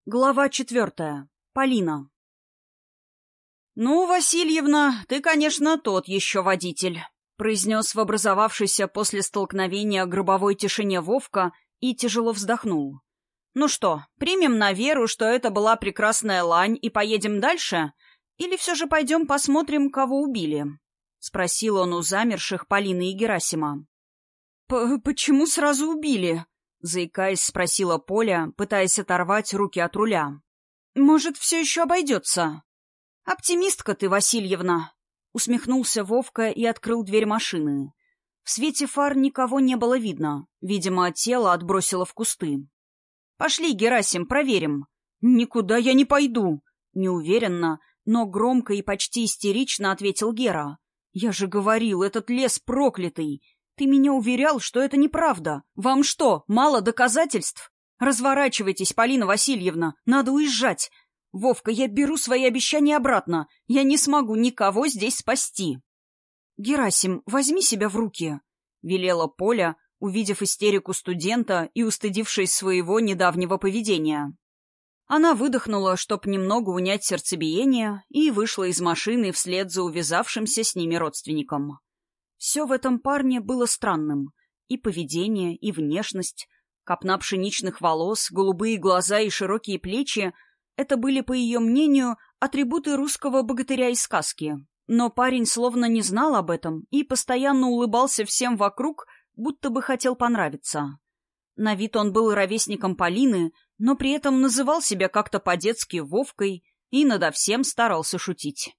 Глава 4. Полина. «Ну, Васильевна, ты, конечно, тот еще водитель», — произнес в образовавшейся после столкновения гробовой тишине Вовка и тяжело вздохнул. «Ну что, примем на веру, что это была прекрасная лань, и поедем дальше? Или все же пойдем посмотрим, кого убили?» — спросил он у замерших Полины и Герасима. «Почему сразу убили?» — заикаясь, спросила Поля, пытаясь оторвать руки от руля. «Может, все еще обойдется?» «Оптимистка ты, Васильевна!» — усмехнулся Вовка и открыл дверь машины. В свете фар никого не было видно. Видимо, тело отбросило в кусты. «Пошли, Герасим, проверим». «Никуда я не пойду!» — неуверенно, но громко и почти истерично ответил Гера. «Я же говорил, этот лес проклятый! Ты меня уверял, что это неправда. Вам что, мало доказательств? Разворачивайтесь, Полина Васильевна, надо уезжать. Вовка, я беру свои обещания обратно. Я не смогу никого здесь спасти». «Герасим, возьми себя в руки», — велела Поля, увидев истерику студента и устыдившись своего недавнего поведения. Она выдохнула, чтоб немного унять сердцебиение, и вышла из машины вслед за увязавшимся с ними родственником. Все в этом парне было странным. И поведение, и внешность. Копна пшеничных волос, голубые глаза и широкие плечи — это были, по ее мнению, атрибуты русского богатыря из сказки. Но парень словно не знал об этом и постоянно улыбался всем вокруг, будто бы хотел понравиться. На вид он был ровесником Полины, но при этом называл себя как-то по-детски Вовкой и надо всем старался шутить.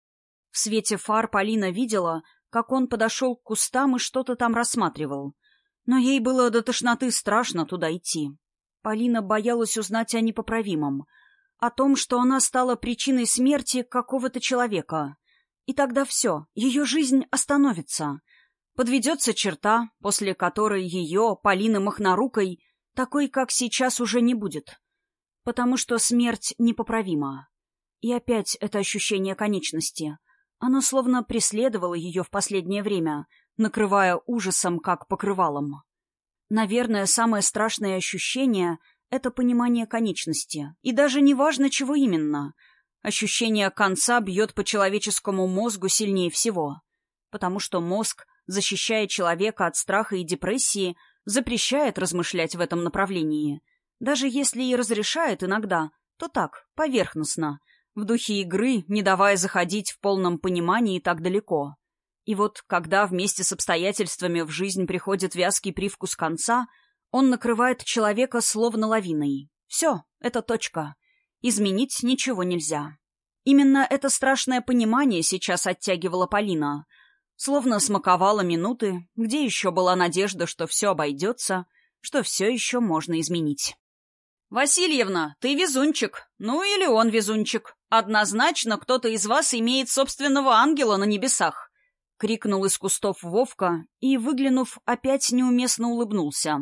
В свете фар Полина видела, как он подошел к кустам и что-то там рассматривал. Но ей было до тошноты страшно туда идти. Полина боялась узнать о непоправимом, о том, что она стала причиной смерти какого-то человека. И тогда все, ее жизнь остановится. Подведется черта, после которой ее, Полины Махнорукой, такой, как сейчас, уже не будет. Потому что смерть непоправима. И опять это ощущение конечности — оно словно преследовало ее в последнее время, накрывая ужасом, как покрывалом. Наверное, самое страшное ощущение — это понимание конечности. И даже не важно, чего именно. Ощущение конца бьет по человеческому мозгу сильнее всего. Потому что мозг, защищая человека от страха и депрессии, запрещает размышлять в этом направлении. Даже если и разрешает иногда, то так, поверхностно, в духе игры, не давая заходить в полном понимании так далеко. И вот, когда вместе с обстоятельствами в жизнь приходит вязкий привкус конца, он накрывает человека словно лавиной. Все, это точка. Изменить ничего нельзя. Именно это страшное понимание сейчас оттягивала Полина. Словно смаковала минуты, где еще была надежда, что все обойдется, что все еще можно изменить. «Васильевна, ты везунчик. Ну или он везунчик. Однозначно кто-то из вас имеет собственного ангела на небесах!» — крикнул из кустов Вовка и, выглянув, опять неуместно улыбнулся.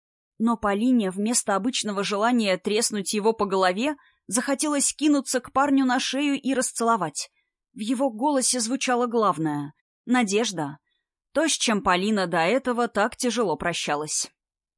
Но Полине вместо обычного желания треснуть его по голове захотелось кинуться к парню на шею и расцеловать. В его голосе звучало главное — надежда. То, с чем Полина до этого так тяжело прощалась.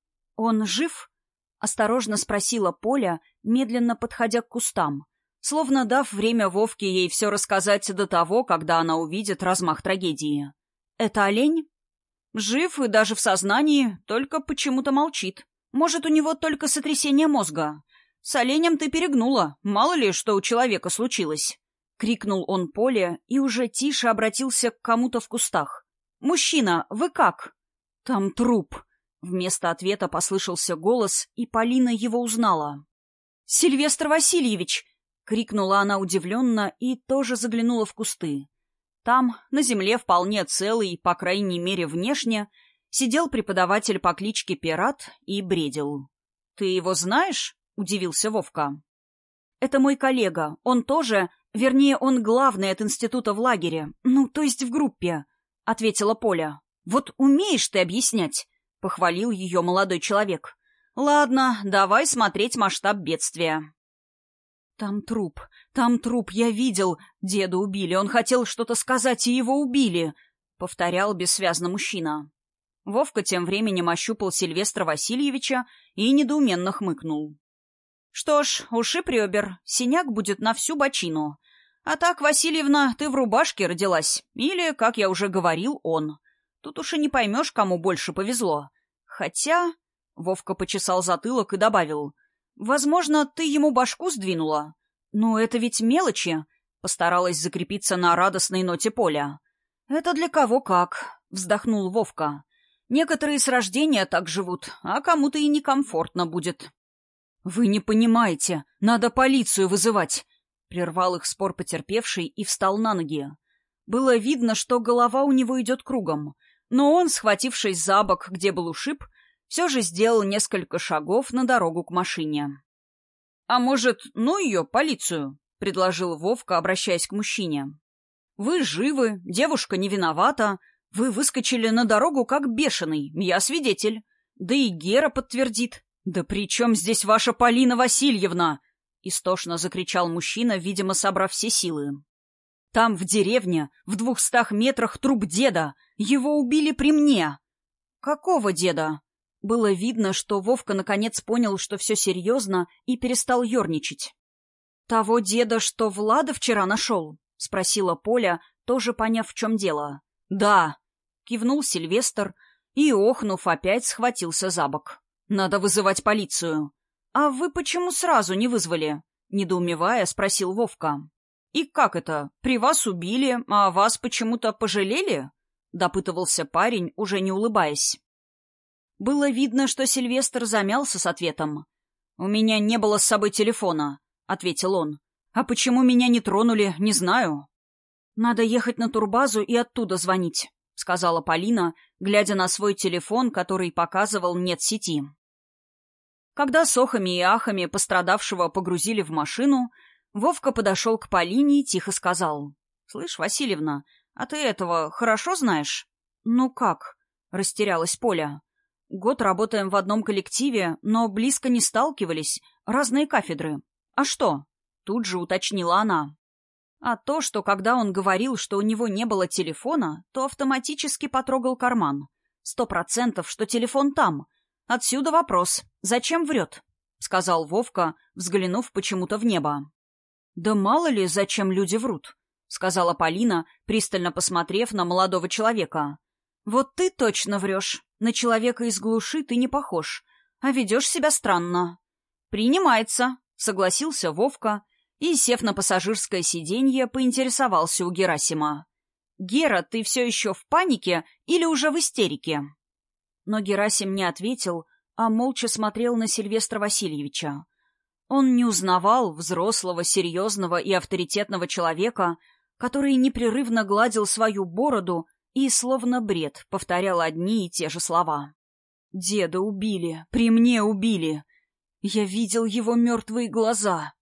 «Он жив?» — осторожно спросила Поля, медленно подходя к кустам, словно дав время Вовке ей все рассказать до того, когда она увидит размах трагедии. «Это олень?» «Жив и даже в сознании, только почему-то молчит. Может, у него только сотрясение мозга. С оленем ты перегнула, мало ли, что у человека случилось». — крикнул он Поле и уже тише обратился к кому-то в кустах. «Мужчина, вы как?» «Там труп». Вместо ответа послышался голос, и Полина его узнала. «Сильвестр Васильевич!» — крикнула она удивленно и тоже заглянула в кусты. Там, на земле вполне целый, по крайней мере внешне, сидел преподаватель по кличке Пират и бредил. «Ты его знаешь?» — удивился Вовка. «Это мой коллега. Он тоже... Вернее, он главный от института в лагере. Ну, то есть в группе», — ответила Поля. «Вот умеешь ты объяснять», — похвалил ее молодой человек. «Ладно, давай смотреть масштаб бедствия». Там труп, я видел. Деда убили, он хотел что-то сказать, и его убили», — повторял бессвязно мужчина. Вовка тем временем ощупал Сильвестра Васильевича и недоуменно хмыкнул. Что ж, ушиб ребер, синяк будет на всю бочину. А так, Васильевна, ты в рубашке родилась. Или, как я уже говорил, он. Тут уж и не поймешь, кому больше повезло. Хотя... Вовка почесал затылок и добавил. Возможно, ты ему башку сдвинула. Ну, это ведь мелочи. Постаралась закрепиться на радостной ноте Поля. Это для кого как, вздохнул Вовка. Некоторые с рождения так живут, а кому-то и некомфортно будет. Вы не понимаете, надо полицию вызывать. Прервал их спор потерпевший и встал на ноги. Было видно, что голова у него идет кругом, но он, схватившись за бок, где был ушиб, все же сделал несколько шагов на дорогу к машине. «А может, ну ее, полицию?» — предложил Вовка, обращаясь к мужчине. «Вы живы, девушка не виновата, вы выскочили на дорогу как бешеный, я свидетель. Да и Гера подтвердит. Да при чем здесь ваша Полина Васильевна?» — истошно закричал мужчина, видимо, собрав все силы. «Там, в деревне, в 200 метрах труп деда. Его убили при мне». «Какого деда?» Было видно, что Вовка наконец понял, что все серьезно, и перестал ерничать. «Того деда, что Влада вчера нашел?» — спросила Поля, тоже поняв, в чем дело. «Да», — кивнул Сильвестр и, охнув, опять схватился за бок. «Надо вызывать полицию». «А вы почему сразу не вызвали?» — недоумевая, спросил Вовка. «И как это? При вас убили, а вас почему-то пожалели?» — допытывался парень, уже не улыбаясь. Было видно, что Сильвестр замялся с ответом. «У меня не было с собой телефона», — ответил он. «А почему меня не тронули, не знаю». «Надо ехать на турбазу и оттуда звонить», — сказала Полина, глядя на свой телефон, который показывал «нет сети». Когда с охами и ахами пострадавшего погрузили в машину, Вовка подошел к Полине и тихо сказал. «Слышь, Васильевна, а ты этого хорошо знаешь?» «Ну как?» — растерялась Поля. «Год работаем в одном коллективе, но близко не сталкивались, разные кафедры. А что?» — тут же уточнила она. А то, что когда он говорил, что у него не было телефона, то автоматически потрогал карман. 100%, что телефон там. Отсюда вопрос. Зачем врет? — сказал Вовка, взглянув почему-то в небо. «Да мало ли, зачем люди врут», — сказала Полина, пристально посмотрев на молодого человека. «Вот ты точно врешь. На человека из глуши ты не похож, а ведешь себя странно». «Принимается», — согласился Вовка и, сев на пассажирское сиденье, поинтересовался у Герасима. «Гера, ты все еще в панике или уже в истерике?» Но Герасим не ответил, а молча смотрел на Сильвестра Васильевича. Он не узнавал взрослого, серьезного и авторитетного человека, который непрерывно гладил свою бороду и, словно бред, повторял одни и те же слова. «Деда убили, при мне убили. Я видел его мертвые глаза».